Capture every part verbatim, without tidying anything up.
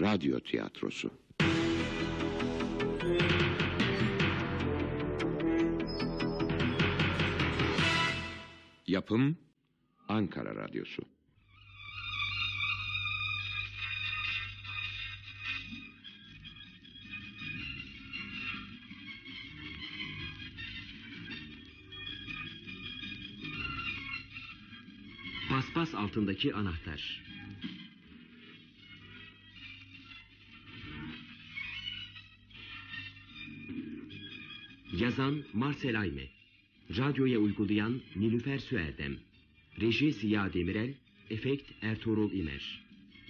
Radyo tiyatrosu. Yapım Ankara Radyosu. Paspas altındaki anahtar. Yazan Marcel Ayme. Radyoya uygulayan Nilüfer Süerdem. Reji Ziya Demirel. Efekt Ertuğrul İmer.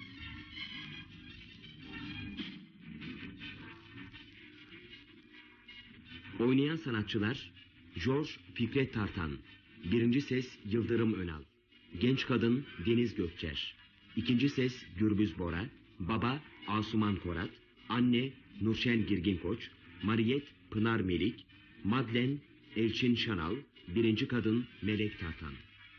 Oynayan sanatçılar: George Fikret Tartan, birinci ses Yıldırım Önal, genç kadın Deniz Gökçer, ikinci ses Gürbüz Bora, baba Asuman Korat, anne Nurşen Girginkoç, Mariyet Pınar Melik, Madlen Elçin Şanal, birinci kadın Melek Tartan.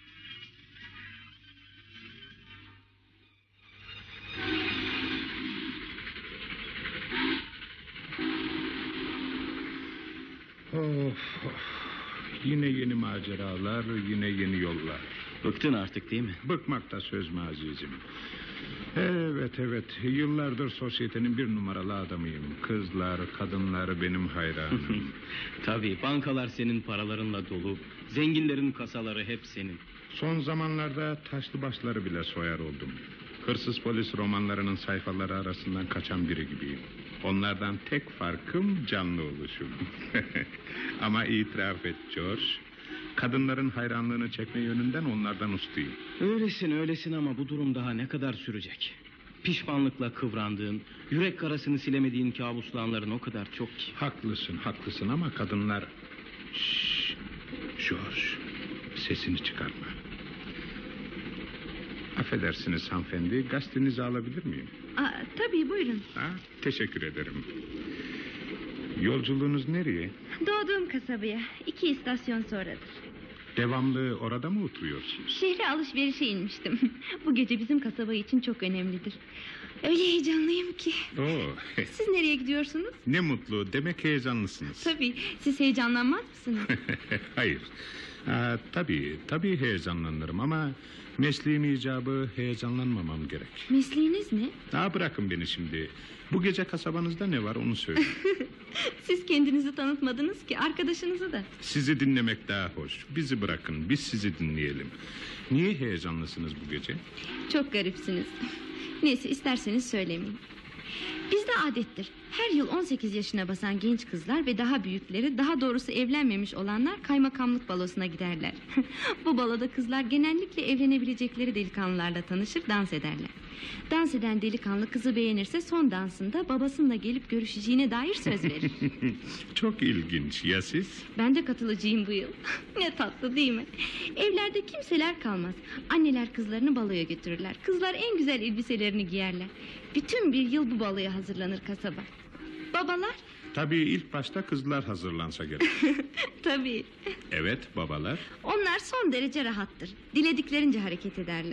Of, of. Yine yeni maceralar, yine yeni yollar. Bıktın artık değil mi? Bıkmakta söz mü azizim? Evet evet, yıllardır sosyetenin bir numaralı adamıyım. Kızlar, kadınlar benim hayranım. Tabii, bankalar senin paralarınla dolu. Zenginlerin kasaları hep senin. Son zamanlarda taşlı başları bile soyar oldum. Hırsız polis romanlarının sayfaları arasından kaçan biri gibiyim. Onlardan tek farkım canlı oluşum. Ama itiraf et George, kadınların hayranlığını çekme yönünden onlardan ustayım. Öylesin öylesin ama bu durum daha ne kadar sürecek? Pişmanlıkla kıvrandığın, yürek karasını silemediğin kabuslanların o kadar çok ki. Haklısın haklısın ama kadınlar... Şşş, George, sesini çıkarma. Affedersiniz hanımefendi, gazetenizi alabilir miyim? Aa, tabii buyurun. Ha, teşekkür ederim. Yolculuğunuz nereye? Doğduğum kasabaya. İki istasyon sonradır. Devamlı orada mı oturuyorsunuz? Şehre alışverişe inmiştim. Bu gece bizim kasaba için çok önemlidir. Öyle heyecanlıyım ki. Oo. Siz nereye gidiyorsunuz? Ne mutlu, demek heyecanlısınız. Tabii, siz heyecanlanmaz mısınız? Hayır. Aa, tabii, tabii heyecanlanırım ama... mesleğim icabı heyecanlanmamam gerek. Mesleğiniz ne? Daha bırakın beni şimdi. Bu gece kasabanızda ne var onu söyleyin. Siz kendinizi tanıtmadınız ki, arkadaşınızı da. Sizi dinlemek daha hoş. Bizi bırakın, biz sizi dinleyelim. Niye heyecanlısınız bu gece? Çok garipsiniz. Neyse, isterseniz söylemeyeyim. Bizde adettir. Her yıl on sekiz yaşına basan genç kızlar ve daha büyükleri, daha doğrusu evlenmemiş olanlar kaymakamlık balosuna giderler. Bu baloda kızlar genellikle evlenebilecekleri delikanlılarla tanışır, dans ederler. Dans eden delikanlı kızı beğenirse son dansında babasıyla gelip görüşeceğine dair söz verir. Çok ilginç, ya siz? Ben de katılacağım bu yıl. Ne tatlı değil mi? Evlerde kimseler kalmaz. Anneler kızlarını baloya götürürler. Kızlar en güzel elbiselerini giyerler. Bütün bir yıl bu baloya hazırlanır kasaba. Babalar? Tabii ilk başta kızlar hazırlansa gerek. Tabii. Evet, babalar. Onlar son derece rahattır. Dilediklerince hareket ederler.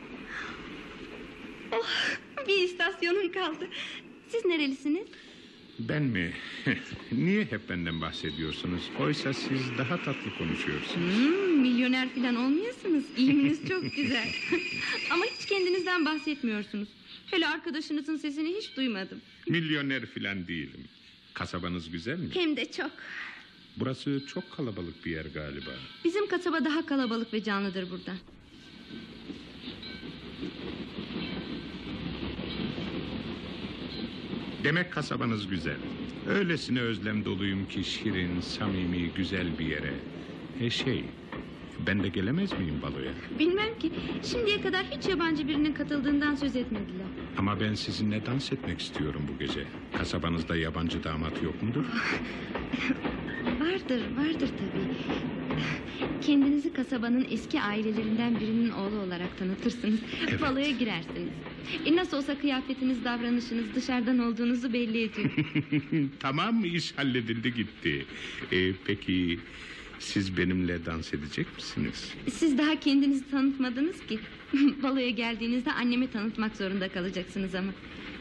Oh, bir istasyonum kaldı. Siz nerelisiniz? Ben mi? Niye hep benden bahsediyorsunuz? Oysa siz daha tatlı konuşuyorsunuz. Hmm, milyoner falan olmayasınız. İlminiz çok güzel. Ama hiç kendinizden bahsetmiyorsunuz. Hele arkadaşınızın sesini hiç duymadım. Milyoner falan değilim. Kasabanız güzel mi? Hem de çok. Burası çok kalabalık bir yer galiba. Bizim kasaba daha kalabalık ve canlıdır burada. Demek kasabanız güzel. Öylesine özlem doluyum ki şirin, samimi, güzel bir yere. E şey, ben de gelemez miyim baloya? Bilmem ki, şimdiye kadar hiç yabancı birinin katıldığından söz etmediler. Ama ben sizinle dans etmek istiyorum bu gece. Kasabanızda yabancı damat yok mudur? Vardır, vardır tabii. Kendinizi kasabanın eski ailelerinden birinin oğlu olarak tanıtırsınız. Evet. Baloya girersiniz. E nasıl olsa kıyafetiniz, davranışınız dışarıdan olduğunuzu belli ediyor. Tamam, iş halledildi gitti. Ee, peki siz benimle dans edecek misiniz? Siz daha kendinizi tanıtmadınız ki. Baloya geldiğinizde annemi tanıtmak zorunda kalacaksınız ama.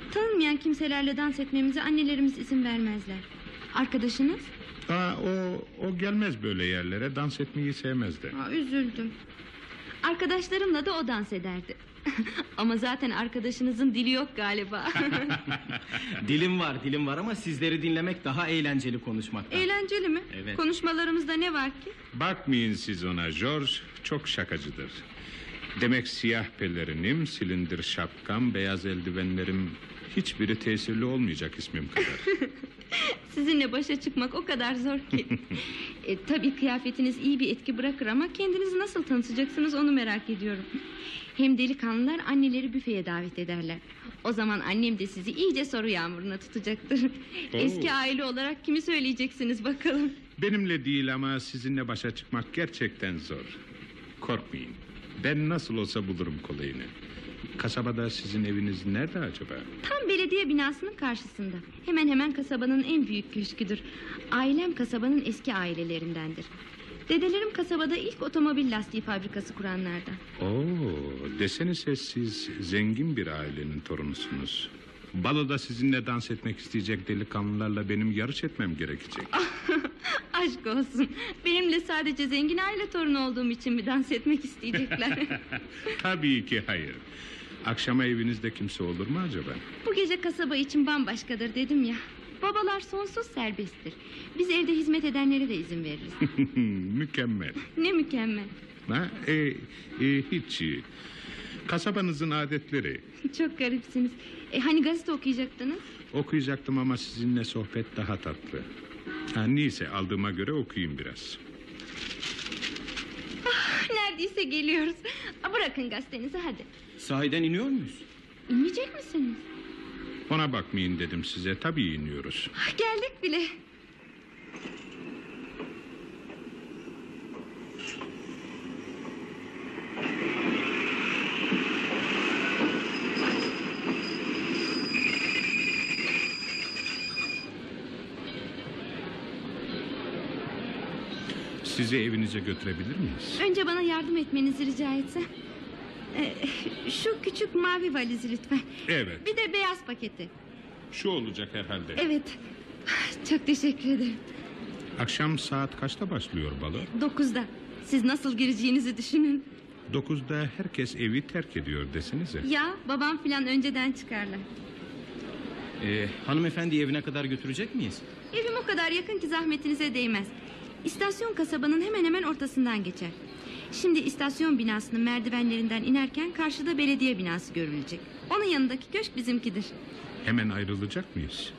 Tanınmayan kimselerle dans etmemize annelerimiz izin vermezler. Arkadaşınız? Aa, o, o gelmez böyle yerlere, dans etmeyi sevmez de. Aa, üzüldüm. Arkadaşlarımla da o dans ederdi. Ama zaten arkadaşınızın dili yok galiba. Dilim var dilim var ama sizleri dinlemek daha eğlenceli konuşmaktan. Eğlenceli mi? Evet. Konuşmalarımızda ne var ki? Bakmayın siz ona, George çok şakacıdır. Demek siyah pelerinim, silindir şapkam, beyaz eldivenlerim... hiçbiri tesirli olmayacak ismim kadar. Sizinle başa çıkmak o kadar zor ki. e, tabii kıyafetiniz iyi bir etki bırakır ama kendinizi nasıl tanıtacaksınız onu merak ediyorum. Hem delikanlılar anneleri büfeye davet ederler. O zaman annem de sizi iyice soru yağmuruna tutacaktır. Oo. Eski aile olarak kimi söyleyeceksiniz bakalım. Benimle değil ama sizinle başa çıkmak gerçekten zor. Korkmayın, ben nasıl olsa bulurum kolayını. Kasabada sizin eviniz nerede acaba? Tam belediye binasının karşısında. Hemen hemen kasabanın en büyük köşküdür. Ailem kasabanın eski ailelerindendir. Dedelerim kasabada ilk otomobil lastiği fabrikası kuranlardan. Oo, desenize siz zengin bir ailenin torunusunuz. Baloda sizinle dans etmek isteyecek delikanlılarla benim yarış etmem gerekecek. Aşk olsun. Benimle sadece zengin aile torunu olduğum için mi dans etmek isteyecekler? Tabii ki hayır. Akşama evinizde kimse olur mu acaba? Bu gece kasaba için bambaşkadır dedim ya. Babalar sonsuz serbesttir. Biz evde hizmet edenlere de izin veririz. Mükemmel. Ne mükemmel. Ha, e, e, hiç iyi. Kasabanızın adetleri. Çok garipsiniz. E, hani gazete okuyacaktınız? Okuyacaktım ama sizinle sohbet daha tatlı. Ha, neyse aldığıma göre okuyayım biraz. Neredeyse geliyoruz. A, bırakın gazetenizi hadi. Sahiden iniyor muyuz? İnmeyecek misiniz? Ona bakmayın dedim size, tabii iniyoruz. Ah, geldik bile. Sizi evinize götürebilir miyiz? Önce bana yardım etmenizi rica etsem. Ee, şu küçük mavi valizi lütfen. Evet. Bir de beyaz paketi. Şu olacak herhalde. Evet. Çok teşekkür ederim. Akşam saat kaçta başlıyor balo? Dokuzda. Siz nasıl gireceğinizi düşünün. Dokuzda herkes evi terk ediyor desenize. Ya babam filan önceden çıkarlar. Ee, hanımefendi evine kadar götürecek miyiz? Evim o kadar yakın ki zahmetinize değmez. İstasyon kasabanın hemen hemen ortasından geçer. Şimdi istasyon binasının merdivenlerinden inerken karşıda belediye binası görülecek. Onun yanındaki köşk bizimkidir. Hemen ayrılacak mıyız?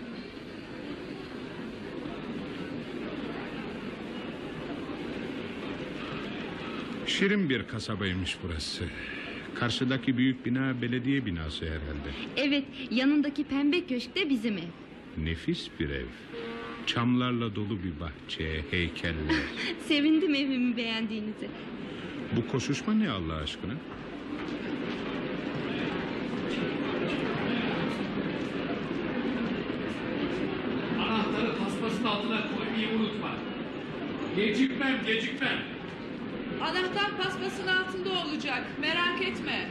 Şirin bir kasabaymış burası. Karşıdaki büyük bina belediye binası herhalde. Evet, yanındaki pembe köşk de bizim ev. Nefis bir ev. Çamlarla dolu bir bahçe, heykeller. Sevindim evimi beğendiğinize. Bu koşuşma ne Allah aşkına? Anahtarı paspasın altına koymayı unutma. Gecikmem, gecikmem. Anahtar paspasın altında olacak. Merak etme.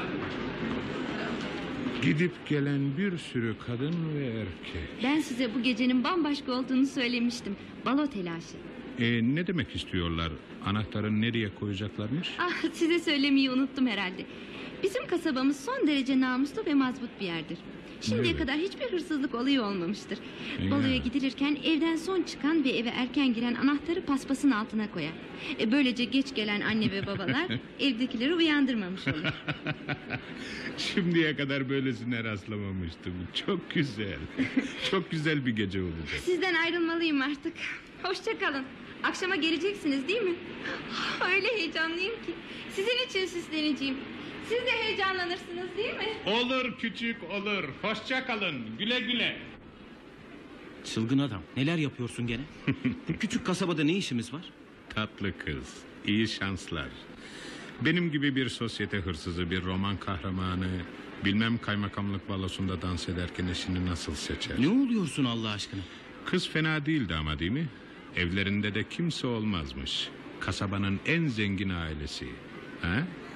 Gidip gelen bir sürü kadın ve erkek. Ben size bu gecenin bambaşka olduğunu söylemiştim. Balo telaşı. E, ne demek istiyorlar? Anahtarı nereye koyacaklarmış? Ah, size söylemeyi unuttum herhalde. Bizim kasabamız son derece namuslu ve mazbut bir yerdir. Şimdiye Evet. kadar hiçbir hırsızlık olayı olmamıştır. Ya. Baloya gidilirken evden son çıkan ve eve erken giren anahtarı paspasın altına koyar. E, böylece geç gelen anne ve babalar evdekileri uyandırmamış olur. Şimdiye kadar böylesine rastlamamıştım. Çok güzel. Çok güzel bir gece olacak. Sizden ayrılmalıyım artık. Hoşça kalın. Akşama geleceksiniz değil mi? Öyle heyecanlıyım ki. Sizin için süsleneceğim. Siz de heyecanlanırsınız değil mi? Olur küçük olur. Hoşça kalın. Güle güle. Çılgın adam, neler yapıyorsun gene? Bu küçük kasabada ne işimiz var? Tatlı kız. İyi şanslar. Benim gibi bir sosyete hırsızı, bir roman kahramanı... bilmem kaymakamlık balosunda dans ederken eşini nasıl seçer. Ne oluyorsun Allah aşkına? Kız fena değildi ama değil mi? Evlerinde de kimse olmazmış. Kasabanın en zengin ailesi. Ha?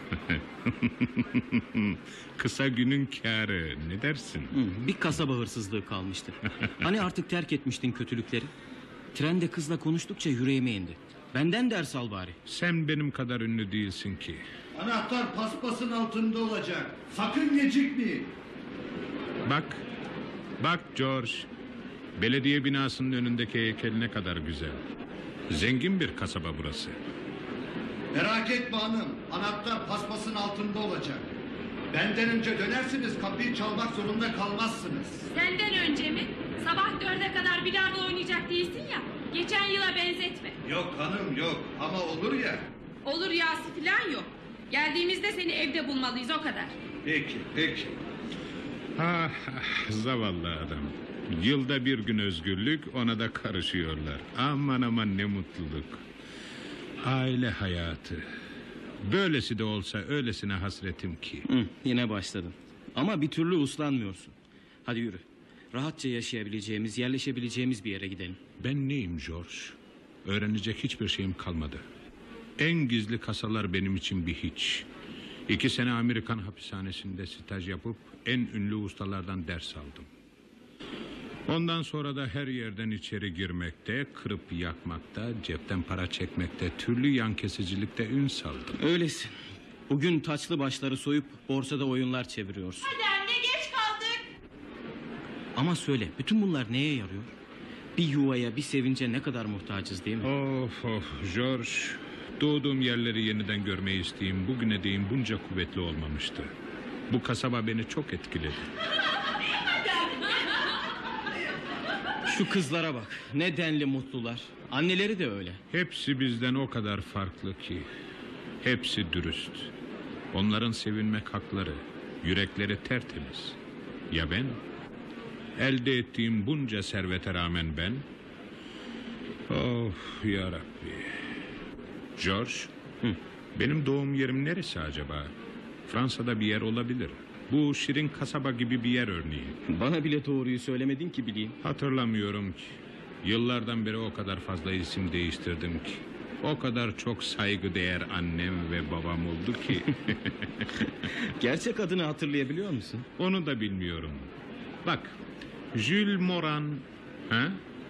Kısa günün kârı, ne dersin? Hı, bir kasaba hırsızlığı kalmıştı. Hani artık terk etmiştin kötülükleri? Trende kızla konuştukça yüreğime indi. Benden ders al bari. Sen benim kadar ünlü değilsin ki. Anahtar paspasın altında olacak. Sakın gecikmeyin. Bak, bak George. Belediye binasının önündeki heykel ne kadar güzel. Zengin bir kasaba burası. Merak etme hanım. Anahtar paspasın altında olacak. Benden önce dönersiniz, kapıyı çalmak zorunda kalmazsınız. Senden önce mi? Sabah dörde kadar bilardo oynayacak değilsin ya. Geçen yıla benzetme. Yok hanım yok ama olur ya. Olur yası falan yok. Geldiğimizde seni evde bulmalıyız o kadar. Peki peki. Ah, ah, zavallı adam. Yılda bir gün özgürlük, ona da karışıyorlar. Aman aman ne mutluluk. Aile hayatı. Böylesi de olsa öylesine hasretim ki. Hı, yine başladın. Ama bir türlü uslanmıyorsun. Hadi yürü. Rahatça yaşayabileceğimiz, yerleşebileceğimiz bir yere gidelim. Ben neyim George? Öğrenecek hiçbir şeyim kalmadı. En gizli kasalar benim için bir hiç. İki sene Amerikan hapishanesinde staj yapıp en ünlü ustalardan ders aldım. Ondan sonra da her yerden içeri girmekte, kırıp yakmakta, cepten para çekmekte, türlü yan kesicilikte ün saldım. Öylesin. Bugün taçlı başları soyup borsada oyunlar çeviriyorsun. Hadi anne geç kaldık. Ama söyle, bütün bunlar neye yarıyor? Bir yuvaya, bir sevince ne kadar muhtacız değil mi? Of of George, doğduğum yerleri yeniden görmeyi isteyeyim bugüne değin bunca kuvvetli olmamıştı. Bu kasaba beni çok etkiledi. Şu kızlara bak, ne denli mutlular. Anneleri de öyle. Hepsi bizden o kadar farklı ki. Hepsi dürüst. Onların sevinmek hakları, yürekleri tertemiz. Ya ben? Elde ettiğim bunca servete rağmen ben? Of ya Rabbi. George, Hı. benim doğum yerim neresi acaba? Fransa'da bir yer olabilir. Bu şirin kasaba gibi bir yer örneğin. Bana bile doğruyu söylemedin ki bileyim. Hatırlamıyorum ki. Yıllardan beri o kadar fazla isim değiştirdim ki. O kadar çok saygıdeğer annem ve babam oldu ki. Gerçek adını hatırlayabiliyor musun? Onu da bilmiyorum. Bak, Jules Moran, ha?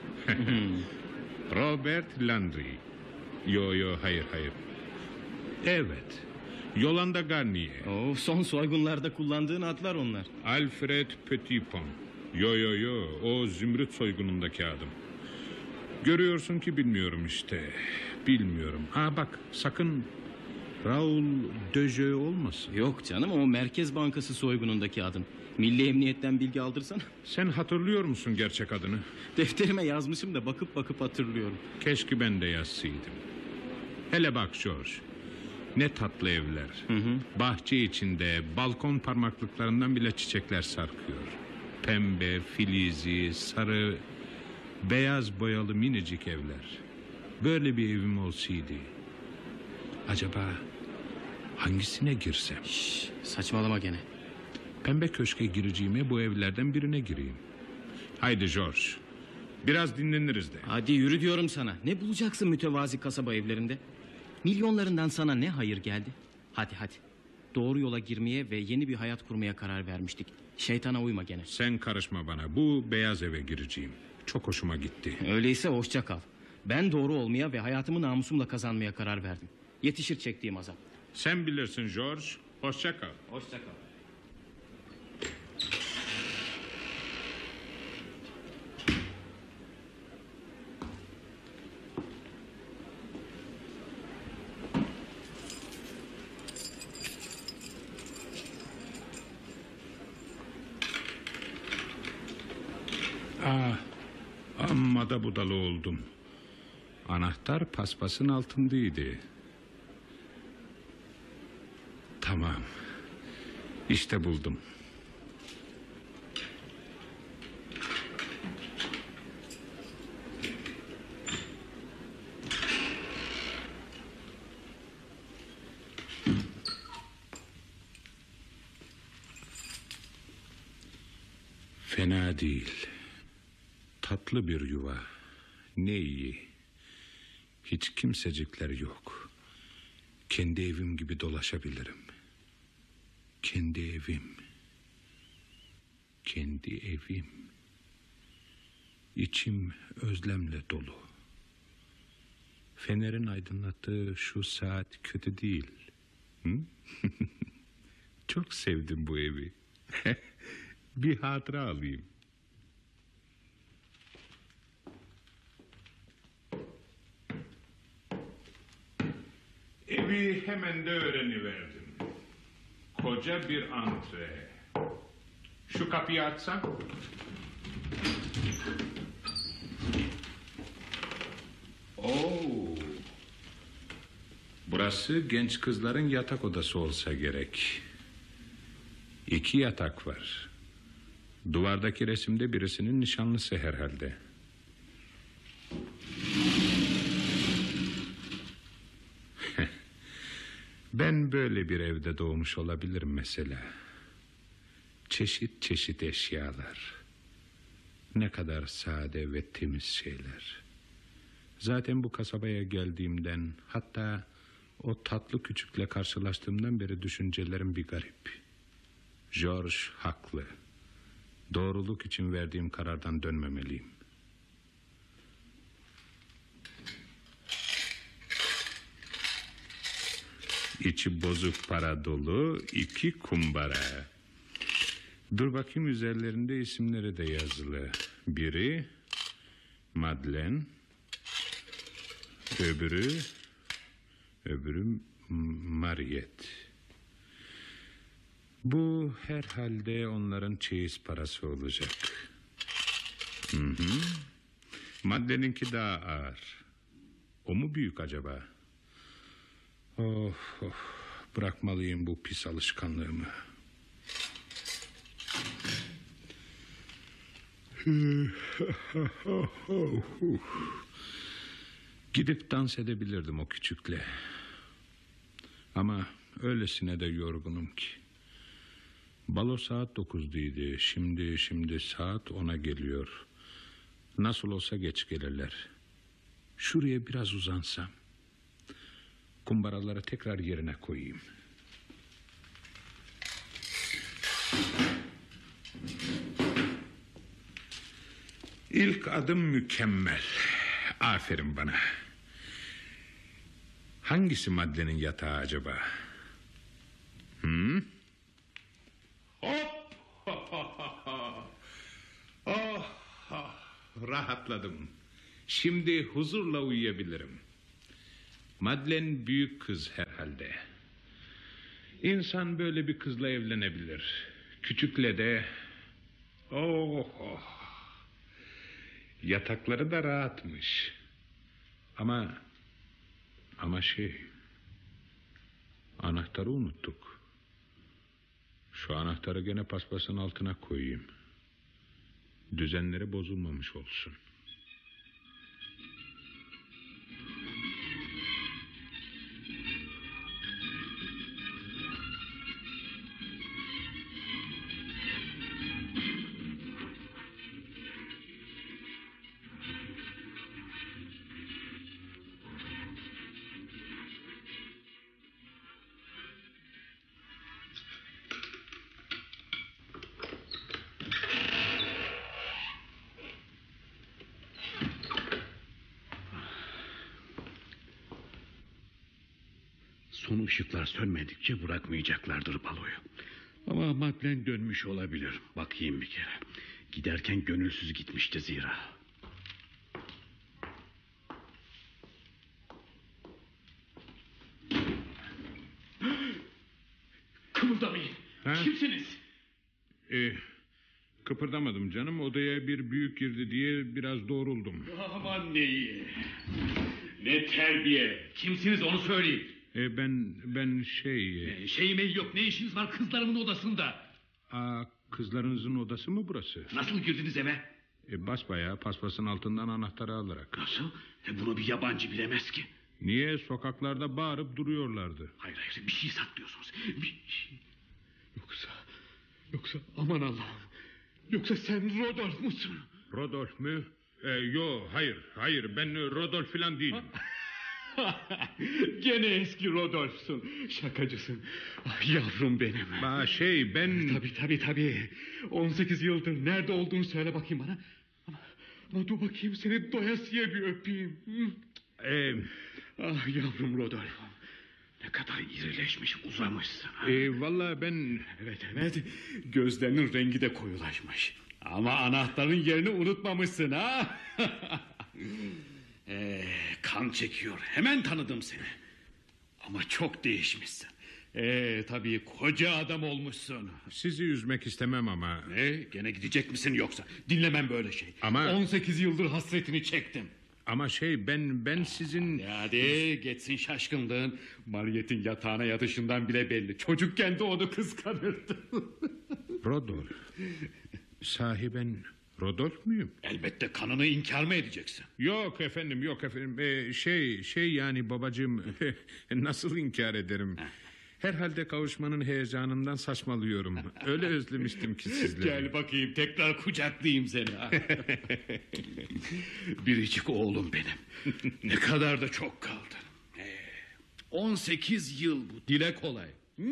Robert Landry. Yo yo hayır hayır. Evet. Yolanda Garnier. Oo, son soygunlarda kullandığın adlar onlar. Alfred Petitpont. Yo yo yo, o Zümrüt soygunundaki adım. Görüyorsun ki bilmiyorum işte. Bilmiyorum. Ha bak, sakın Raoul Dejeu olmasın. Yok canım, o Merkez Bankası soygunundaki adım. Milli Emniyet'ten bilgi aldırsana. Sen hatırlıyor musun gerçek adını? Defterime yazmışım da bakıp bakıp hatırlıyorum. Keşke ben de yazsaydım. Hele bak George. Ne tatlı evler. Hı hı. Bahçe içinde balkon parmaklıklarından bile çiçekler sarkıyor. Pembe, filizi, sarı, beyaz boyalı minicik evler. Böyle bir evim olsaydı, acaba hangisine girsem? Şş, saçmalama gene. Pembe köşke gireceğime bu evlerden birine gireyim. Haydi George, biraz dinleniriz de. Hadi yürü diyorum sana. Ne bulacaksın mütevazi kasaba evlerinde? Milyonlarından sana ne hayır geldi? Hadi hadi. Doğru yola girmeye ve yeni bir hayat kurmaya karar vermiştik. Şeytana uyma gene. Sen karışma bana. Bu beyaz eve gireceğim. Çok hoşuma gitti. Öyleyse hoşça kal. Ben doğru olmaya ve hayatımı namusumla kazanmaya karar verdim. Yetişir çektiğim azap. Sen bilirsin George. Hoşça kal. Hoşça kal. Ah, amma da budalı oldum. Anahtar paspasın altındaydı. Tamam. İşte buldum. Fena değil. Tatlı bir yuva. Ne iyi. Hiç kimsecikler yok. Kendi evim gibi dolaşabilirim. Kendi evim. Kendi evim. İçim özlemle dolu. Fenerin aydınlattığı şu saat kötü değil. Hı? Çok sevdim bu evi. Bir hatıra alayım. Evi hemen de öğreniverdim. Koca bir antre. Şu kapıyı açsam. Oo. Burası genç kızların yatak odası olsa gerek. İki yatak var. Duvardaki resimde birisinin nişanlısı herhalde. Ben böyle bir evde doğmuş olabilirim mesela. Çeşit çeşit eşyalar. Ne kadar sade ve temiz şeyler. Zaten bu kasabaya geldiğimden, hatta o tatlı küçükle karşılaştığımdan beri düşüncelerim bir garip. George haklı. Doğruluk için verdiğim karardan dönmemeliyim. İçi bozuk para dolu iki kumbara. Dur bakayım, üzerlerinde isimleri de yazılı. Biri Madeleine, öbürü öbürü Mariette. Bu herhalde onların çeyiz parası olacak. Hı hı. Madeleine'inki daha ağır. O mu büyük acaba? Of of, bırakmalıyım bu pis alışkanlığımı. Gidip dans edebilirdim o küçükle. Ama öylesine de yorgunum ki. Balo saat dokuzdaydı. Şimdi şimdi saat ona geliyor. Nasıl olsa geç gelirler. Şuraya biraz uzansam. Kumbaraları tekrar yerine koyayım. İlk adım mükemmel. Aferin bana. Hangisi Madeleine'in yatağı acaba? Hmm? Hop! Oh, oh, rahatladım. Şimdi huzurla uyuyabilirim. Madeleine büyük kız herhalde. İnsan böyle bir kızla evlenebilir. Küçükle de... Oh, oh. Yatakları da rahatmış. Ama... Ama şey... Anahtarı unuttuk. Şu anahtarı gene paspasın altına koyayım. Düzenleri bozulmamış olsun. Son ışıklar sönmedikçe bırakmayacaklardır baloyu. Ama Madeleine dönmüş olabilir. Bakayım bir kere. Giderken gönülsüz gitmişti zira. Kımıldamayın. Ha? Kimsiniz? Ee, kıpırdamadım canım. Odaya bir büyük girdi diye biraz doğruldum. Aman ne iyi. Ne terbiye. Kimsiniz onu söyleyin. Ee, ben ben şey... Ee, şey mi yok, ne işiniz var kızlarımın odasında? Aa, kızlarınızın odası mı burası? Nasıl girdiniz eve? E, basbayağı paspasın altından anahtarı alarak. Nasıl? E, bunu bir yabancı bilemez ki. Niye? Sokaklarda bağırıp duruyorlardı. Hayır hayır, bir şey saklıyorsunuz. Bir şey... Yoksa... Yoksa aman Allah'ım. Yoksa sen Rodolphe musun? Rodolphe mü? Ee, yo hayır hayır ben Rodolphe falan değilim. Gene eski Rodolf'sun. Şakacısın. Ah, yavrum benim. Ba şey ben... Tabii tabii tabii. on sekiz yıldır nerede olduğunu söyle bakayım bana. Ama, ama dur bakayım seni doyasıya bir öpeyim. Hı? Ee, Ah yavrum Rodolf'um. Ne kadar irileşmiş, uzamışsın. e, vallahi ben... Evet evet. Gözlerinin rengi de koyulaşmış. Ama anahtarın yerini unutmamışsın ha. ee, kan çekiyor. Hemen tanıdım seni. Ama çok değişmişsin. Ee, tabii koca adam olmuşsun. Sizi üzmek istemem ama... Ne? Gene gidecek misin yoksa? Dinlemem böyle şey. Ama- on sekiz yıldır hasretini çektim. Ama şey ben ben sizin... Hadi, hadi geçsin şaşkınlığın. Mariyet'in yatağına yatışından bile belli. Çocukken de onu kıskanırdı. Rodolf. Sahi ben Rodolf muyum? Elbette kanını inkar mı edeceksin? Yok efendim yok efendim. Ee, şey şey yani babacığım nasıl inkar ederim? Herhalde kavuşmanın heyecanından saçmalıyorum. Öyle özlemiştim ki sizleri. Gel bakayım tekrar kucaklayayım seni. Biricik oğlum benim. Ne kadar da çok kaldın. Ee, on sekiz yıl bu, dile kolay. Hı?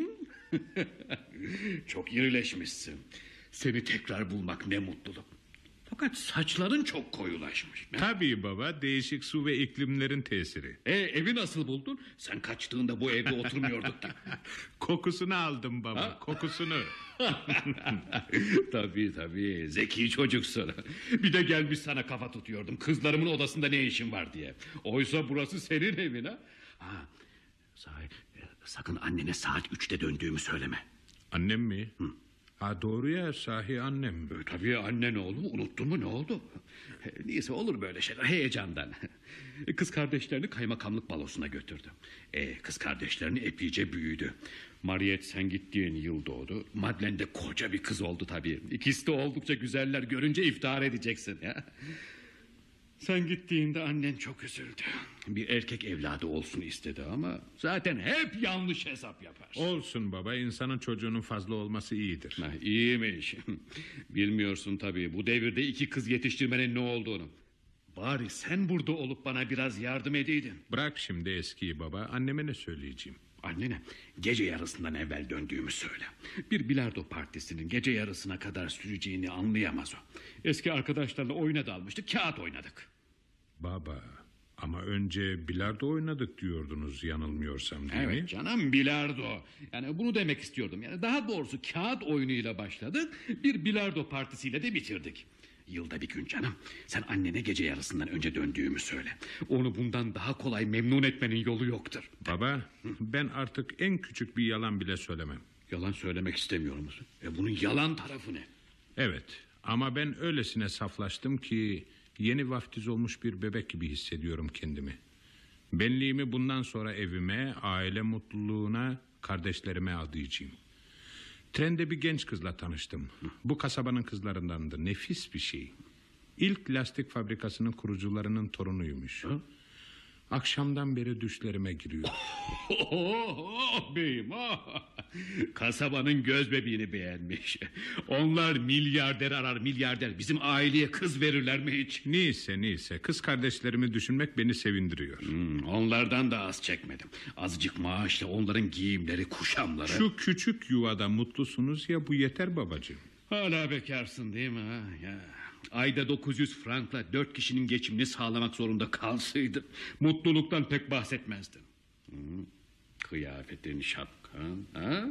Çok irileşmişsin. Seni tekrar bulmak ne mutluluk. Fakat saçların çok koyulaşmış. Tabii baba, değişik su ve iklimlerin tesiri. E, evi nasıl buldun? Sen kaçtığında bu evde oturmuyorduk ki. Kokusunu aldım baba, Ha? kokusunu. Tabii tabii, zeki çocuksun. Bir de gelmiş sana kafa tutuyordum. Kızlarımın odasında ne işin var diye. Oysa burası senin evin ha. Ha, sahi, sakın annene saat üçte döndüğümü söyleme. Annem mi? Hı. Ha doğru ya, sahi annem. E, tabii annen oğlum, unuttun mu ne oldu? E, neyse olur böyle şeyler heyecandan. E, kız kardeşlerini kaymakamlık balosuna götürdü. E, kız kardeşlerini epeyce büyüdü. Mariet sen gittiğin yıl doğdu. Madeleine de koca bir kız oldu tabii. İkisi de oldukça güzeller, görünce iftihar edeceksin ya. Sen gittiğinde annen çok üzüldü. Bir erkek evladı olsun istedi ama zaten hep yanlış hesap yapar. Olsun baba, insanın çocuğunun fazla olması iyidir. Ha, iyiymiş. Bilmiyorsun tabii bu devirde iki kız yetiştirmenin ne olduğunu. Bari sen burada olup bana biraz yardım edeydin. Bırak şimdi eskiyi baba, anneme ne söyleyeceğim? Annene gece yarısından evvel döndüğümü söyle. Bir bilardo partisinin gece yarısına kadar süreceğini anlayamaz o. Eski arkadaşlarla oyuna dalmıştık, kağıt oynadık. Baba, ama önce bilardo oynadık diyordunuz yanılmıyorsam, değil Evet mi? canım, bilardo. Yani bunu demek istiyordum. Yani daha doğrusu kağıt oyunuyla başladık, bir bilardo partisiyle de bitirdik. Yılda bir gün canım. Sen annene gece yarısından önce döndüğümü söyle. Onu bundan daha kolay memnun etmenin yolu yoktur. Baba, ben artık en küçük bir yalan bile söylemem. Yalan söylemek istemiyor musun? E bunun yalan tarafı ne? Evet, ama ben öylesine saflaştım ki yeni vaftiz olmuş bir bebek gibi hissediyorum kendimi. Benliğimi bundan sonra evime, aile mutluluğuna, kardeşlerime adayacağım. Trende bir genç kızla tanıştım. Bu kasabanın kızlarındandı. Nefis bir şey. İlk lastik fabrikasının kurucularının torunuymuş. Ha? Akşamdan beri düşlerime giriyor. Oh, oh beyim oh. Kasabanın göz bebeğini beğenmiş. Onlar milyarder arar milyarder. Bizim aileye kız verirler mi hiç? Neyse neyse, kız kardeşlerimi düşünmek beni sevindiriyor. Hmm, onlardan da az çekmedim. Azıcık maaşla onların giyimleri, kuşamları. Şu küçük yuvada mutlusunuz ya, bu yeter babacığım. Hala bekarsın değil mi? Ha? Ya. Ayda dokuz yüz frankla dört kişinin geçimini sağlamak zorunda kalsaydın mutluluktan pek bahsetmezdin. Hı? Kıyafetin, şapkan, ha?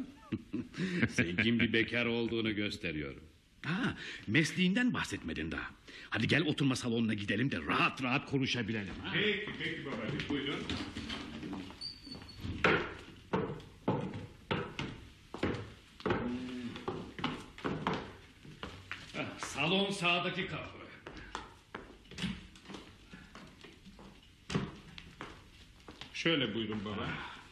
Zengin bir bekar olduğunu gösteriyor. Ha, mesleğinden bahsetmedin daha. Hadi gel oturma salonuna gidelim de rahat rahat konuşabilelim. Ha? Peki peki babacığım, buyurun. Salon sağdaki kapı. Şöyle buyurun baba.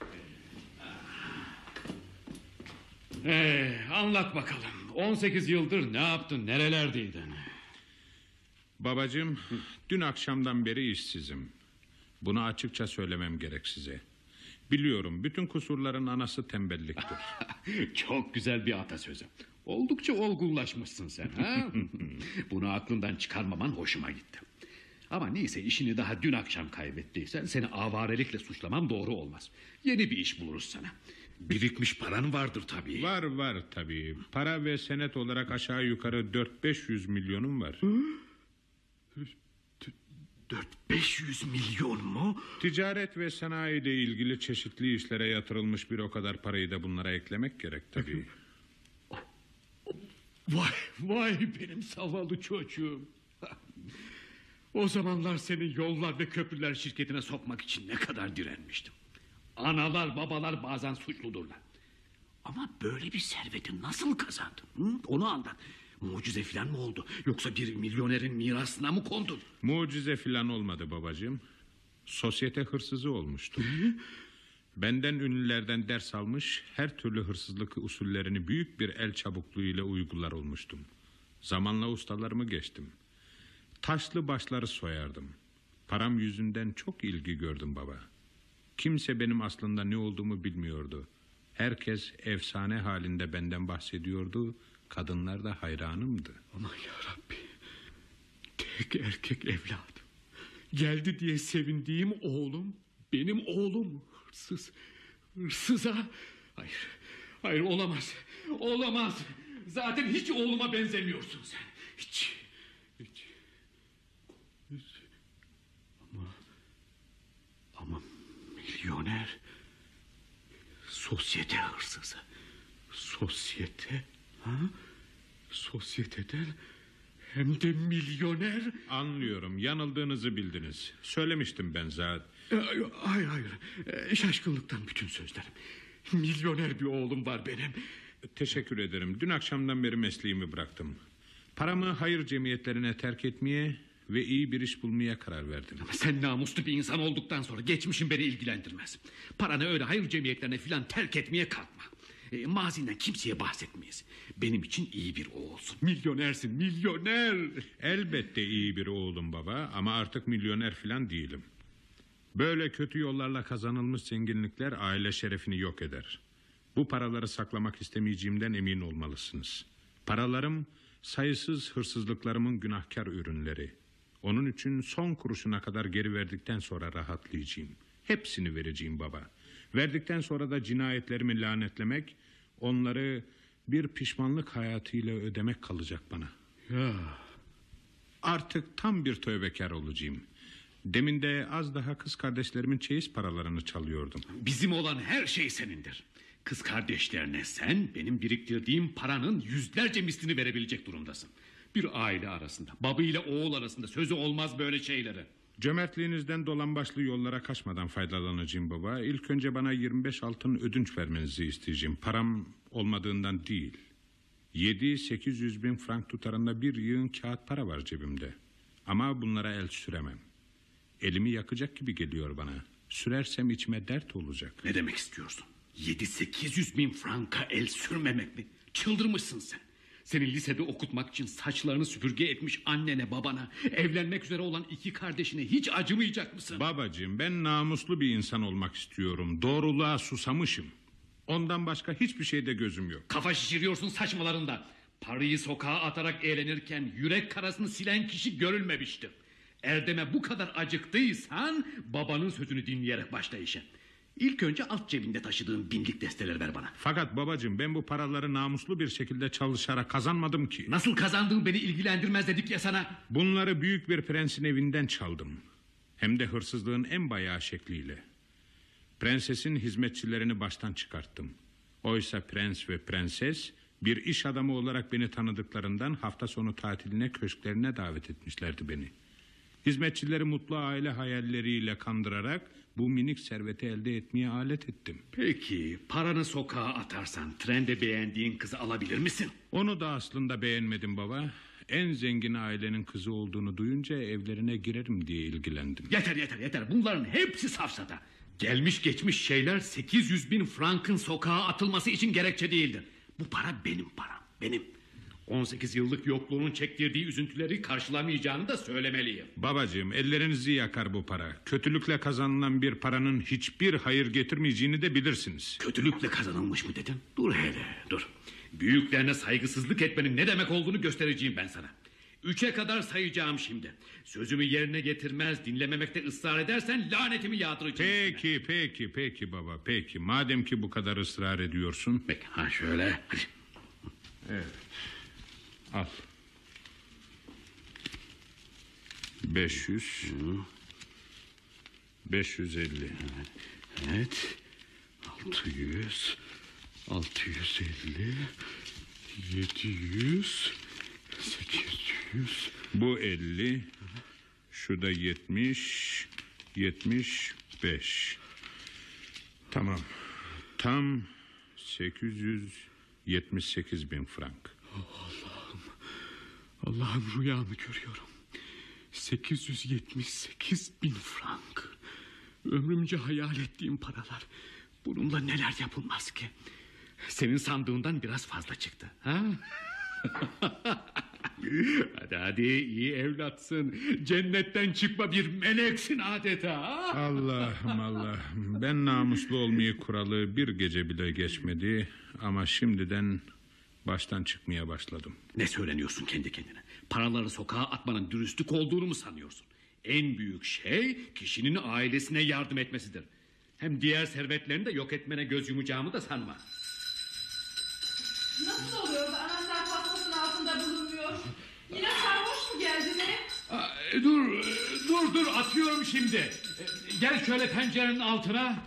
Ee, anlat bakalım. on sekiz yıldır ne yaptın, nerelerdeydin? Babacığım, dün akşamdan beri işsizim. Bunu açıkça söylemem gerek size. Biliyorum, bütün kusurların anası tembelliktir. Çok güzel bir atasözü. Oldukça olgunlaşmışsın sen. Ha? Bunu aklından çıkarmaman hoşuma gitti. Ama neyse, işini daha dün akşam kaybettiysen seni avarelikle suçlamam doğru olmaz. Yeni bir iş buluruz sana. Birikmiş paran vardır tabii. Var var tabii. Para ve senet olarak aşağı yukarı dört beş yüz milyonum var. Dört beş yüz milyon mu? Ticaret ve sanayi ile ilgili çeşitli işlere yatırılmış bir o kadar parayı da bunlara eklemek gerek tabii. Vay vay benim zavallı çocuğum. O zamanlar seni yollar ve köprüler şirketine sokmak için ne kadar direnmiştim. Analar babalar bazen suçludurlar. Ama böyle bir serveti nasıl kazandın? Hı? Onu anlat. Mucize falan mı oldu? Yoksa bir milyonerin mirasına mı kondun? Mucize falan olmadı babacığım. Sosyete hırsızı olmuştum. Benden ünlülerden ders almış, her türlü hırsızlık usullerini büyük bir el çabukluğuyla uygular olmuştum. Zamanla ustalarımı geçtim. Taşlı başları soyardım. Param yüzünden çok ilgi gördüm baba. Kimse benim aslında ne olduğumu bilmiyordu. Herkes efsane halinde benden bahsediyordu. Kadınlar da hayranımdı. Aman yarabbi. Tek erkek evladım. Geldi diye sevindiğim oğlum. Benim oğlum hırsız. Hırsıza. Hayır. Hayır olamaz. Olamaz. Zaten hiç oğluma benzemiyorsun sen. Hiç. Hiç. Hiç. Ama. Ama milyoner. Sosyete hırsızı. Sosyete. Ha? Sosyeteden hem de milyoner. Anlıyorum, yanıldığınızı bildiniz. Söylemiştim ben zaten. Hayır hayır, şaşkınlıktan bütün sözlerim. Milyoner bir oğlum var benim. Teşekkür ederim. Dün akşamdan beri mesleğimi bıraktım. Paramı hayır cemiyetlerine terk etmeye ve iyi bir iş bulmaya karar verdim. Ama sen namuslu bir insan olduktan sonra geçmişin beni ilgilendirmez. Paranı öyle hayır cemiyetlerine filan terk etmeye kalkma. E, mazinden kimseye bahsetmeyiz. Benim için iyi bir oğulsun. Milyonersin, milyoner. Elbette iyi bir oğlum baba, ama artık milyoner filan değilim. Böyle kötü yollarla kazanılmış zenginlikler aile şerefini yok eder. Bu paraları saklamak istemeyeceğimden emin olmalısınız. Paralarım sayısız hırsızlıklarımın günahkar ürünleri. Onun için son kuruşuna kadar geri verdikten sonra rahatlayacağım. Hepsini vereceğim baba. Verdikten sonra da cinayetlerimi lanetlemek, onları bir pişmanlık hayatıyla ödemek kalacak bana. Ya. Artık tam bir tövbekar olacağım. Demin de az daha kız kardeşlerimin çeyiz paralarını çalıyordum. Bizim olan her şey senindir. Kız kardeşlerine sen benim biriktirdiğim paranın yüzlerce mislini verebilecek durumdasın. Bir aile arasında, baba ile oğul arasında sözü olmaz böyle şeyleri. Cömertliğinizden dolan başlı yollara kaçmadan faydalanacağım baba. İlk önce bana yirmi beş altın ödünç vermenizi isteyeceğim. Param olmadığından değil. Yedi sekiz yüz bin frank tutarında bir yığın kağıt para var cebimde. Ama bunlara el süremem. Elimi yakacak gibi geliyor bana. Sürersem içime dert olacak. Ne demek istiyorsun? Yedi sekiz yüz bin franka el sürmemek mi? Çıldırmışsın sen. Seni lisede okutmak için saçlarını süpürge etmiş annene babana, evlenmek üzere olan iki kardeşine hiç acımayacak mısın? Babacığım, ben namuslu bir insan olmak istiyorum. Doğruluğa susamışım. Ondan başka hiçbir şeyde gözüm yok. Kafa şişiriyorsun saçmalarında. Parayı sokağa atarak eğlenirken yürek karasını silen kişi görülmemiştir. Erdeme bu kadar acıktıysan babanın sözünü dinleyerek başla işe. İlk önce alt cebinde taşıdığın binlik desteleri ver bana. Fakat babacığım, ben bu paraları namuslu bir şekilde çalışarak kazanmadım ki. Nasıl kazandığın beni ilgilendirmez dedik ya sana. Bunları büyük bir prensin evinden çaldım. Hem de hırsızlığın en bayağı şekliyle. Prensesin hizmetçilerini baştan çıkarttım. Oysa prens ve prenses bir iş adamı olarak beni tanıdıklarından hafta sonu tatiline köşklerine davet etmişlerdi beni. Hizmetçileri mutlu aile hayalleriyle kandırarak bu minik serveti elde etmeye alet ettim. Peki paranı sokağa atarsan trende beğendiğin kızı alabilir misin? Onu da aslında beğenmedim baba. En zengin ailenin kızı olduğunu duyunca evlerine girerim diye ilgilendim. Yeter yeter yeter, bunların hepsi safsata. Gelmiş geçmiş şeyler sekiz yüz bin frankın sokağa atılması için gerekçe değildir. Bu para benim param, benim. on sekiz yıllık yokluğunun çektirdiği üzüntüleri karşılamayacağını da söylemeliyim. Babacığım, ellerinizi yakar bu para. Kötülükle kazanılan bir paranın hiçbir hayır getirmeyeceğini de bilirsiniz. Kötülükle kazanılmış mı dedin? Dur hele dur. Büyüklerine saygısızlık etmenin ne demek olduğunu göstereceğim ben sana. Üçe kadar sayacağım şimdi. Sözümü yerine getirmez, dinlememekte ısrar edersen lanetimi yağdıracağım. Peki, peki, peki baba, peki. Madem ki bu kadar ısrar ediyorsun. Peki, ha şöyle. Evet. Al. Beş yüz. Beş yüz elli. Evet. Altı yüz. Altı yüz elli. Yedi yüz. Sekiz yüz. Bu elli. Şu da yetmiş. Yetmiş beş. Tamam. Tam sekiz yüz yetmiş sekiz bin frank. Allah'ım. Allah'ım rüyamı görüyorum. sekiz yüz yetmiş sekiz bin frank. Ömrümce hayal ettiğim paralar. Bununla neler yapılmaz ki? Senin sandığından biraz fazla çıktı. Ha? Hadi hadi, iyi evlatsın. Cennetten çıkma bir meleksin adeta. Allah'ım Allah'ım. Ben namuslu olmayı kuralı bir gece bile geçmedi. Ama şimdiden baştan çıkmaya başladım. Ne söyleniyorsun kendi kendine? Paraları sokağa atmanın dürüstlük olduğunu mu sanıyorsun? En büyük şey kişinin ailesine yardım etmesidir. Hem diğer servetlerini de yok etmene göz yumacağımı da sanma. Nasıl oluyor da anahtar pasmasının altında bulunmuyor? Yine sarhoş mu geldi ne? Aa, dur, dur, dur, atıyorum şimdi. Gel şöyle pencerenin altına.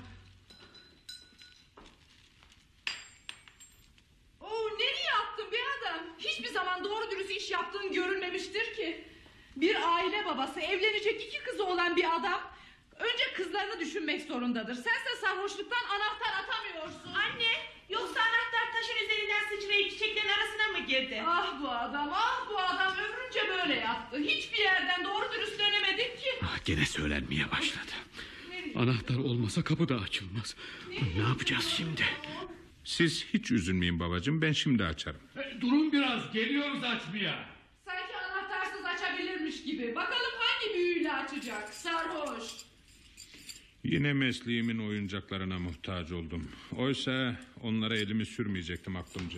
Oo, nereye attın be adam? Hiçbir zaman doğru dürüst iş yaptığın görülmemiştir ki. Bir aile babası, evlenecek iki kızı olan bir adam önce kızlarını düşünmek zorundadır. Sense sarhoşluktan anahtar atamıyorsun. Anne, yoksa anahtar taşın üzerinden sıçrayıp çiçeklerin arasına mı girdi? Ah bu adam, ah bu adam ömrünce böyle yaptı. Hiçbir yerden doğru dürüst dönemedik ki. Ah, gene söylenmeye başladı. Anahtar olmasa kapı da açılmaz. Ne yapacağız şimdi? Siz hiç üzülmeyin babacığım, ben şimdi açarım. Durun biraz, geliyoruz açmaya. Sanki anahtarsız açabilirmiş gibi. Bakalım hangi büyüyle açacak? Sarhoş. Yine mesleğimin oyuncaklarına muhtaç oldum. Oysa onlara elimi sürmeyecektim aklımca.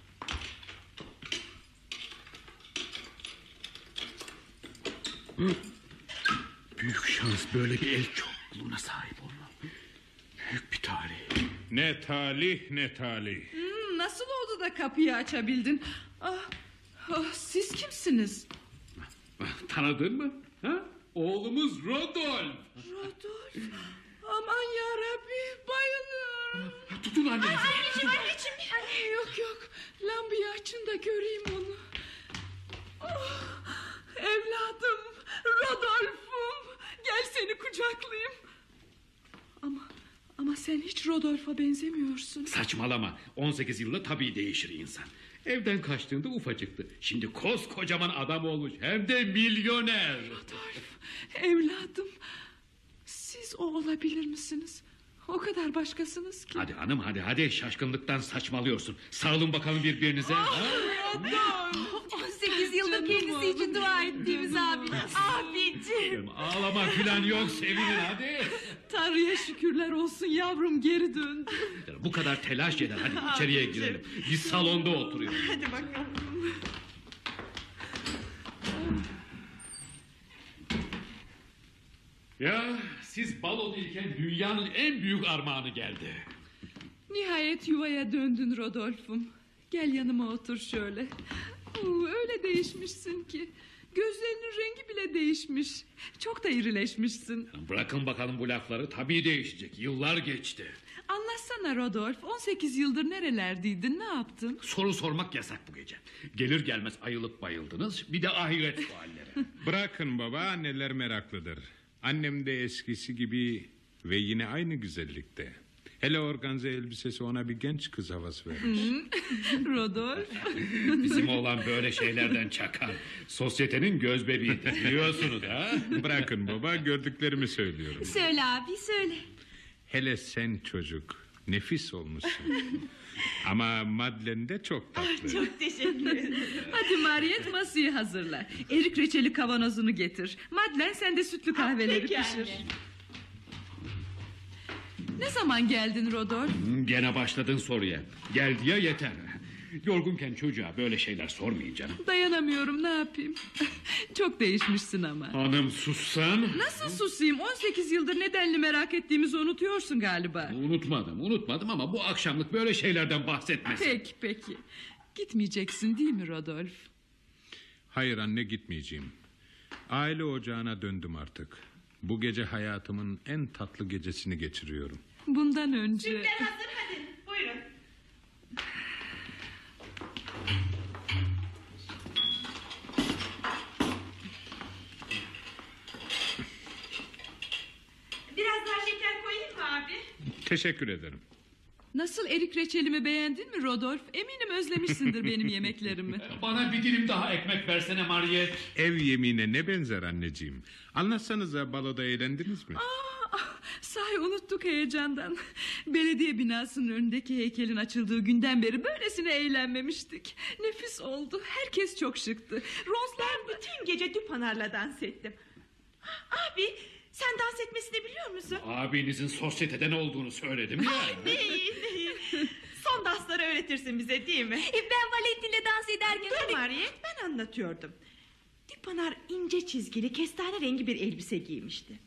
Büyük şans, böyle bir el çokluğuna sahip olmam. Büyük bir talih. Ne talih ne talih. Hmm, nasıl oldu da kapıyı açabildin? Ah, ah, siz kimsiniz? Tanıdın mı? Ha? Oğlumuz Rodolf. Rodolf. Aman yarabbi, bayılıyorum. Tutun annenizi. Anneciğim, anneciğim. Anne, yok yok, lambayı açın da göreyim onu. Oh, evladım, Rodolf'um. Gel seni kucaklayayım. Ama ama sen hiç Rodolf'a benzemiyorsun. Saçmalama. on sekiz yılda tabii değişir insan. Evden kaçtığında ufacıktı. Şimdi koskocaman adam olmuş. Hem de milyoner. Rodolf, evladım. Siz o olabilir misiniz? O kadar başkasınız ki. Hadi hanım, hadi hadi, şaşkınlıktan saçmalıyorsun. Sarılın bakalım birbirinize. Ah, Rodolf. on sekiz yıldır kendisi için dua ettiğimiz abi. Abicim. Ağlama filan yok, sevinin hadi. Tanrı'ya şükürler olsun, yavrum geri döndü. Bu kadar telaş eder, hadi içeriye girelim. Biz salonda oturuyoruz. Hadi bakalım. Ya siz balodayken dünyanın en büyük armağanı geldi. Nihayet yuvaya döndün Rodolf'um. Gel yanıma otur şöyle. Oo, öyle değişmişsin ki. Gözlerinin rengi bile değişmiş. Çok da irileşmişsin. Bırakın bakalım bu lafları, tabii değişecek. Yıllar geçti. Anlatsana Rodolf, on sekiz yıldır nerelerdeydin, ne yaptın? Soru sormak yasak bu gece. Gelir gelmez ayılıp bayıldınız. Bir de ahiret sualleri. Bırakın baba, anneler meraklıdır. Annem de eskisi gibi ve yine aynı güzellikte. Hele organza elbisesi ona bir genç kız havası vermiş. Rodolf. Bizim oğlan böyle şeylerden çakar. Sosyetenin göz bebeğidir, biliyorsunuz ha? Bırakın baba, gördüklerimi söylüyorum. Söyle abi, söyle. Hele sen çocuk, nefis olmuşsun. Ama Madeleine de çok tatlı. Çok teşekkür ederim. Hadi Mariette masayı hazırla. Erik reçeli kavanozunu getir. Madeleine sen de sütlü kahveleri Peki pişir. anne. Ne zaman geldin Rodolf? Gene başladın soruya. Geldi ya, yeter. Yorgunken çocuğa böyle şeyler sormayın canım. Dayanamıyorum, ne yapayım? Çok değişmişsin ama. Hanım sussan. Nasıl susayım? on sekiz yıldır nedenli merak ettiğimizi unutuyorsun galiba. Unutmadım unutmadım ama bu akşamlık böyle şeylerden bahsetmesin. Peki peki. Gitmeyeceksin değil mi Rodolf? Hayır anne, gitmeyeceğim. Aile ocağına döndüm artık. Bu gece hayatımın en tatlı gecesini geçiriyorum. Bundan önce... Sütler hazır, hadi buyurun. Biraz daha şeker koyayım mı abi? Teşekkür ederim. Nasıl, erik reçelimi beğendin mi Rodolf? Eminim özlemişsindir benim yemeklerimi. Bana bir dilim daha ekmek versene Mariet. Ev yemeğine ne benzer anneciğim? Anlatsanıza, baloda eğlendiniz mi? Aa, sahi unuttuk heyecandan. Belediye binasının önündeki heykelin açıldığı günden beri böylesine eğlenmemiştik. Nefis oldu. Herkes çok şıktı. Rozlar... Ben bütün gece Dupanar'la dans ettim. Abi, sen dans etmesini biliyor musun? Abinizin sosyeteden olduğunu söyledim ya. Ay, değil değil. Son dansları öğretirsin bize değil mi? E, ben Valentin'le dans ederken... Dur Mariet, ben anlatıyordum. Dupanar ince çizgili kestane rengi bir elbise giymişti.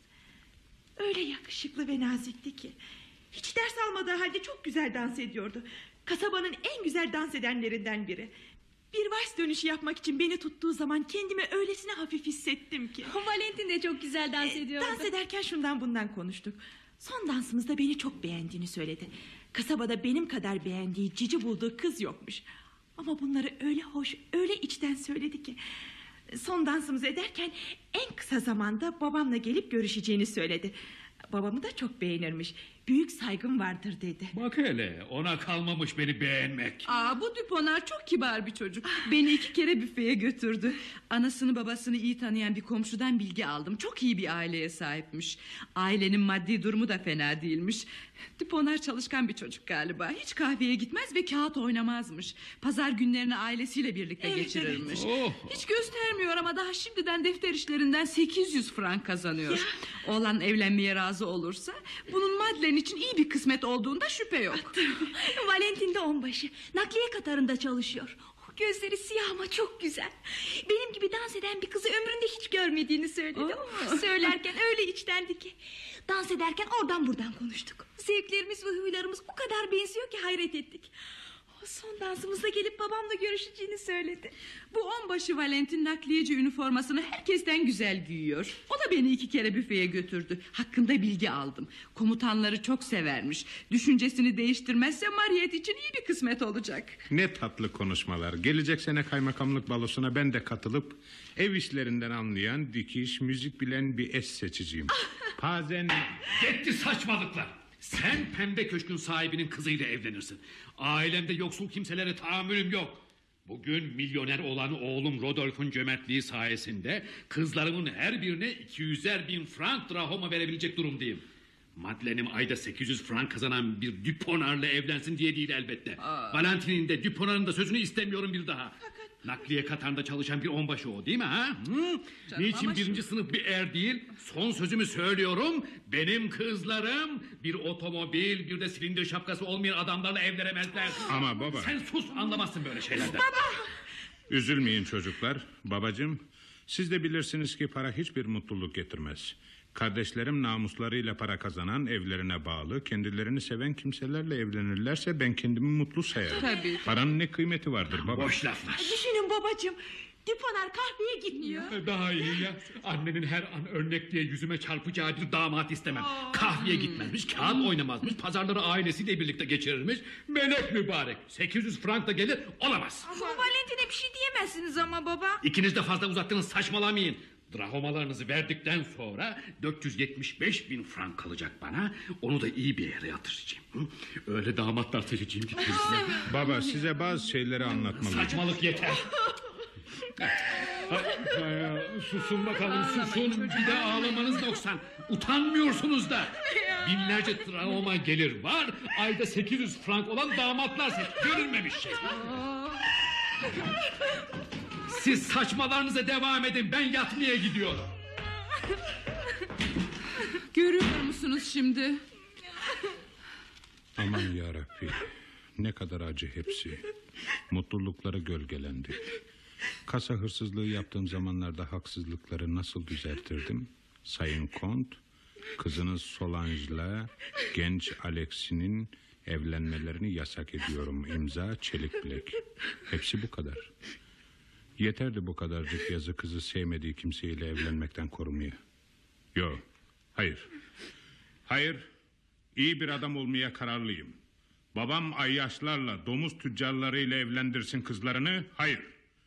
Öyle yakışıklı ve nazikti ki. Hiç ders almadığı halde çok güzel dans ediyordu. Kasabanın en güzel dans edenlerinden biri. Bir vals dönüşü yapmak için beni tuttuğu zaman kendimi öylesine hafif hissettim ki. Valentin de çok güzel dans E, ediyordu. Dans ederken şundan bundan konuştuk. Son dansımızda beni çok beğendiğini söyledi. Kasabada benim kadar beğendiği, cici bulduğu kız yokmuş. Ama bunları öyle hoş, öyle içten söyledi ki. Son dansımızı ederken en kısa zamanda babamla gelip görüşeceğini söyledi. Babamı da çok beğenirmiş. Büyük saygım vardır dedi. Bak hele, ona kalmamış beni beğenmek. Aa, bu Duponar çok kibar bir çocuk. Beni iki kere büfeye götürdü. Anasını babasını iyi tanıyan bir komşudan bilgi aldım. Çok iyi bir aileye sahipmiş. Ailenin maddi durumu da fena değilmiş. Duponar çalışkan bir çocuk galiba. Hiç kahveye gitmez ve kağıt oynamazmış. Pazar günlerini ailesiyle birlikte Evet, geçirirmiş. evet. Oh. Hiç göstermiyor ama daha şimdiden defter işlerinden sekiz yüz frank kazanıyor. Oğlan evlenmeye razı olursa bunun Madeleine için iyi bir kısmet olduğunda şüphe yok. Valentin de onbaşı. Nakliye Katarında çalışıyor. Gözleri siyah ama çok güzel. Benim gibi dans eden bir kızı ömründe hiç görmediğini söyledi. Oo. Söylerken öyle içtendi ki. Dans ederken oradan buradan konuştuk. Zevklerimiz ve huylarımız o kadar benziyor ki hayret ettik. O son dansımızda gelip babamla görüşeceğini söyledi. Bu onbaşı Valentin nakliyeci üniformasını herkesten güzel giyiyor. O da beni iki kere büfeye götürdü. Hakkında bilgi aldım. Komutanları çok severmiş. Düşüncesini değiştirmezse Mariet için iyi bir kısmet olacak. Ne tatlı konuşmalar. Gelecek sene kaymakamlık balosuna ben de katılıp ev işlerinden anlayan, dikiş, müzik bilen bir eş seçeceğim. Bazen... Yetti saçmalıklar. Sen pembe köşkün sahibinin kızıyla evlenirsin. Ailemde yoksul kimselere tahammülüm yok. Bugün milyoner olan oğlum Rodolf'un cömertliği sayesinde kızlarımın her birine iki yüzer bin frank drahoma verebilecek durumdayım. Madeleine'im ayda sekiz yüz frank kazanan bir Duponar'la evlensin diye değil elbette. Aa. Valentin'in de Duponar'ın da sözünü istemiyorum bir daha. Fakat... Nakliye Katar'ında çalışan bir onbaşı o değil mi ha? Hı? Niçin birinci sınıf bir er değil? Son sözümü söylüyorum. Benim kızlarım bir otomobil bir de silindir şapkası olmayan adamlarla evlenemezler. Ama baba... Sen sus, anlamazsın böyle şeylerden. Baba! Üzülmeyin çocuklar. Babacığım, siz de bilirsiniz ki para hiçbir mutluluk getirmez. Kardeşlerim namuslarıyla para kazanan, evlerine bağlı, kendilerini seven kimselerle evlenirlerse ben kendimi mutlu sayarım. Tabii. Paranın ne kıymeti vardır baba? Boş laflar. Düşünün babacığım. Duponar kahveye gitmiyor. Daha iyi ya. Annenin her an örnek diye yüzüme çarpacağı bir damat istemem. Kahveye gitmezmiş, kağıt oynamazmış, pazarları ailesiyle birlikte geçirirmiş. Melek mübarek. sekiz yüz frank da gelir, olamaz. Ama Valentin'e bir şey diyemezsiniz ama baba. İkiniz de fazla uzattınız, saçmalamayın. Drahomalarınızı verdikten sonra dört yüz yetmiş beş bin frank kalacak bana. Onu da iyi bir yere yatıracağım. Hı? Öyle damatlar seçeceğim ki. Baba, size bazı şeyleri anlatmalıyım. Saçmalık yeter. Susun bakalım, susun. Bir de ağlamanız noksan. Utanmıyorsunuz da. Binlerce drahoma gelir var. Ayda sekiz yüz frank olan damatlar seç. Görülmemiş şey. Siz saçmalarınıza devam edin. Ben yatmaya gidiyorum. Görüyor musunuz şimdi? Aman yarabbi. ne kadar acı hepsi. Mutlulukları gölgelendi. Kasa hırsızlığı yaptığım zamanlarda haksızlıkları nasıl düzeltirdim? Sayın Kont, kızınız Solange'la genç Alexis'in evlenmelerini yasak ediyorum. İmza Çelik Bilek. Hepsi bu kadar. Yeterdi bu kadarcık yazı kızı sevmediği kimseyle evlenmekten korumaya. Yok, hayır. Hayır, iyi bir adam olmaya kararlıyım. Babam ayyaşlarla, domuz tüccarlarıyla evlendirsin kızlarını. Hayır,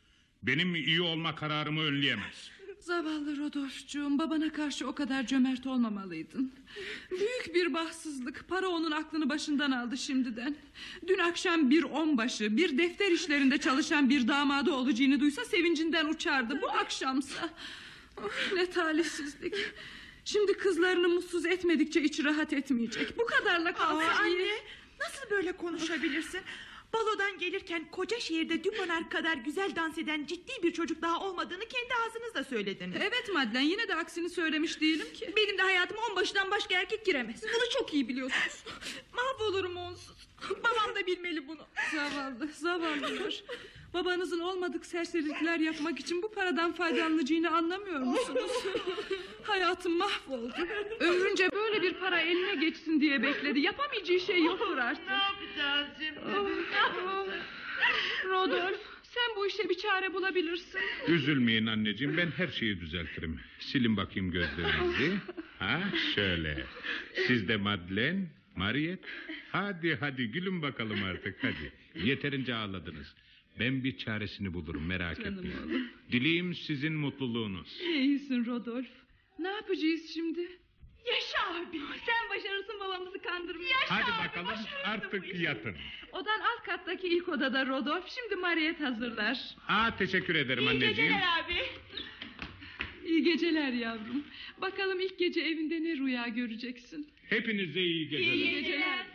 benim iyi olma kararımı önleyemez. Zavallı Rodolf'cuğum, babana karşı o kadar cömert olmamalıydın. Büyük bir bahtsızlık. Para onun aklını başından aldı şimdiden. Dün akşam bir onbaşı, bir defter işlerinde çalışan bir damadı olacağını duysa sevincinden uçardı. Bu akşamsa oh, ne talihsizlik. Şimdi kızlarını mutsuz etmedikçe içi rahat etmeyecek. Bu kadarla kalsa Aa, iyi. anne, nasıl böyle konuşabilirsin? Balodan gelirken koca şehirde Dubonar kadar güzel dans eden ciddi bir çocuk daha olmadığını kendi ağzınızla söylediniz. Evet Madlen, yine de aksini söylemiş değilim ki. Benim de hayatıma onbaşıdan başka erkek giremez. Bunu çok iyi biliyorsunuz. Mahvolurum onsuz. Babam da bilmeli bunu. Zavallı, zavallılar. Babanızın olmadık serserilikler yapmak için bu paradan faydalanacağını anlamıyor musunuz? Hayatım mahvoldu. Ömrünce böyle bir para eline geçsin diye bekledi. Yapamayacağı şey yoktur artık. Ne yapacağız şimdi? Oh, Rodolf, sen bu işe bir çare bulabilirsin. Üzülmeyin anneciğim, ben her şeyi düzeltirim. Silin bakayım gözlerinizi. Ha şöyle. Siz de Madeleine, Mariette. Hadi hadi gülün bakalım artık hadi. Yeterince ağladınız. Ben bir çaresini bulurum, merak Canım etmeyin. oğlum. Dileğim sizin mutluluğunuz. İyisin Rodolf. Ne yapacağız şimdi? Yaşa abi. Sen başarırsın babamızı kandırmayı. Hadi bakalım artık yatın. Odan alt kattaki ilk odada Rodolf. Şimdi Mariette hazırlar. Aa, teşekkür ederim anneciğim. abi. İyi geceler yavrum. Bakalım ilk gece evinde ne rüya göreceksin. Hepinize iyi geceler. İyi geceler.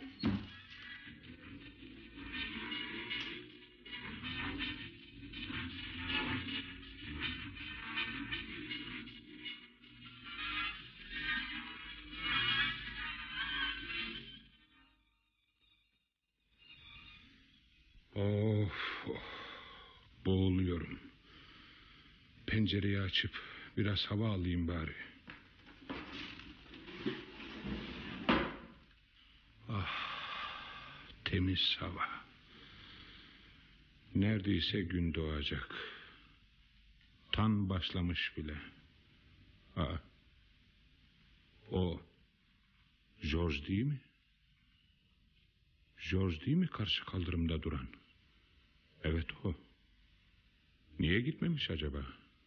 Of, of, boğuluyorum. Pencereyi açıp biraz hava alayım bari. Ah, temiz hava. Neredeyse gün doğacak. Tan başlamış bile. Aa, o George değil mi? George değil mi karşı kaldırımda duran? Evet o. Niye gitmemiş acaba?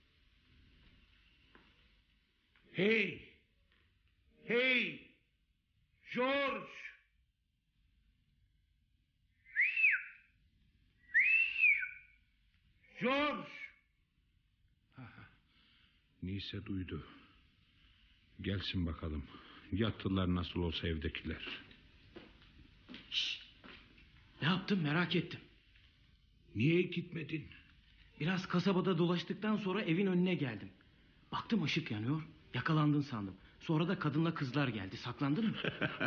Hey! Hey! George! George! Neyse duydu. Gelsin bakalım. Yattılar nasıl olsa evdekiler. Ne yaptın merak ettim. Niye gitmedin? Biraz kasabada dolaştıktan sonra evin önüne geldim. Baktım ışık yanıyor. Yakalandın sandım. Sonra da kadınla kızlar geldi. Saklandın mı?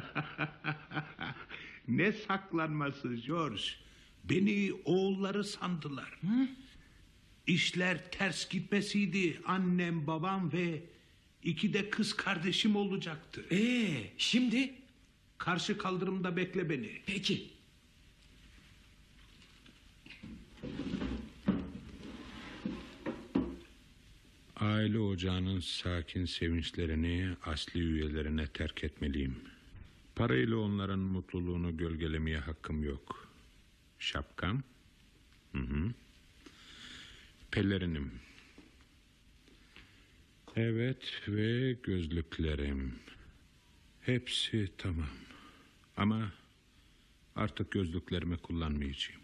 Ne saklanması George? Beni oğulları sandılar. Hı? İşler ters gitmesiydi. Annem, babam ve iki de kız kardeşim olacaktı. Ee, şimdi? Karşı kaldırımda bekle beni. Peki. Aile ocağının sakin sevinçlerini asli üyelerine terk etmeliyim. Parayla onların mutluluğunu gölgelemeye hakkım yok. Şapkam, hı hı. Pelerinim. Evet ve gözlüklerim. Hepsi tamam. Ama artık gözlüklerimi kullanmayacağım.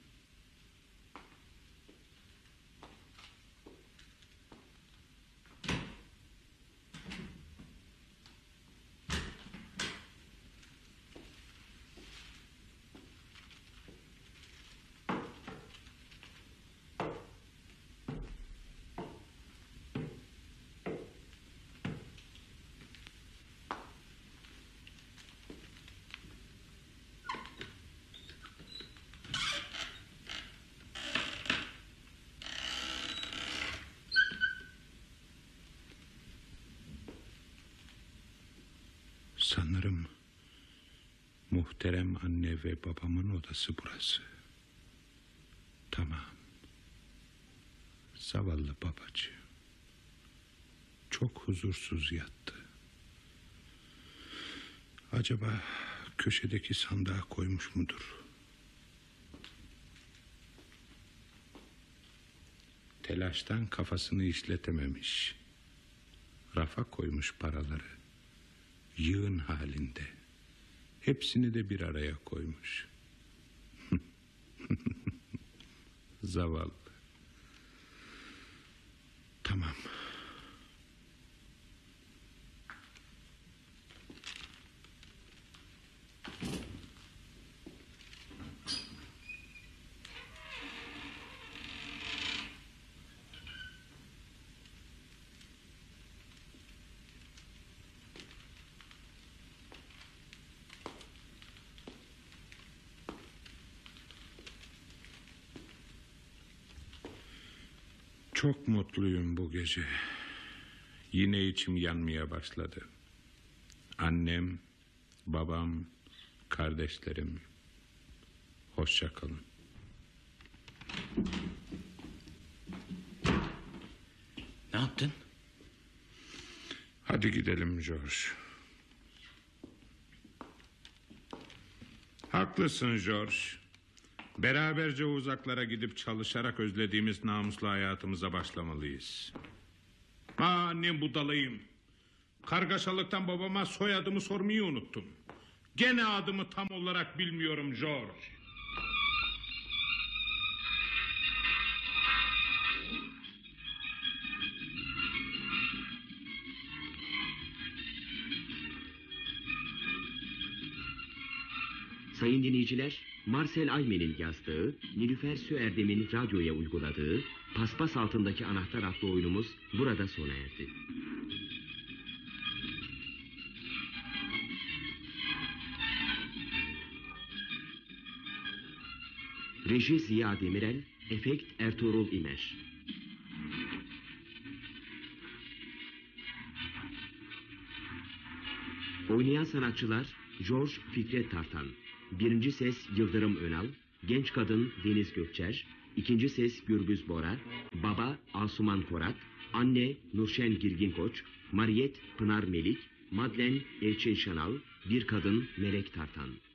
Muhterem anne ve babamın odası burası. Tamam. Zavallı babacığım. Çok huzursuz yattı. Acaba köşedeki sandığa koymuş mudur? Telaştan kafasını işletememiş. Rafa koymuş paraları. Yığın halinde. Hepsini de bir araya koymuş. Zavallı. Tamam. Çok mutluyum bu gece. Yine içim yanmaya başladı. Annem, babam, kardeşlerim. Hoşça kalın. Ne yaptın? Hadi gidelim George. Haklısın George. Beraberce uzaklara gidip çalışarak özlediğimiz namuslu hayatımıza başlamalıyız. Aa, annem budalayım. Kargaşalıktan babama soyadımı sormayı unuttum. Gene adımı tam olarak bilmiyorum George. Sayın dinleyiciler, Marcel Aymen'in yazdığı, Nilüfer Süerdem'in radyoya uyguladığı Paspas Altındaki Anahtar adlı oyunumuz burada sona erdi. Reji Ziya Demirel, efekt Ertuğrul İmer. Oynayan sanatçılar George Fikret Tartan, birinci ses Yıldırım Önal, genç kadın Deniz Gökçer, ikinci ses Gürbüz Bora, baba Asuman Korat, anne Nurşen Girginkoç, Mariyet Pınar Melik, Madlen Elçin Şanal, bir kadın Melek Tartan.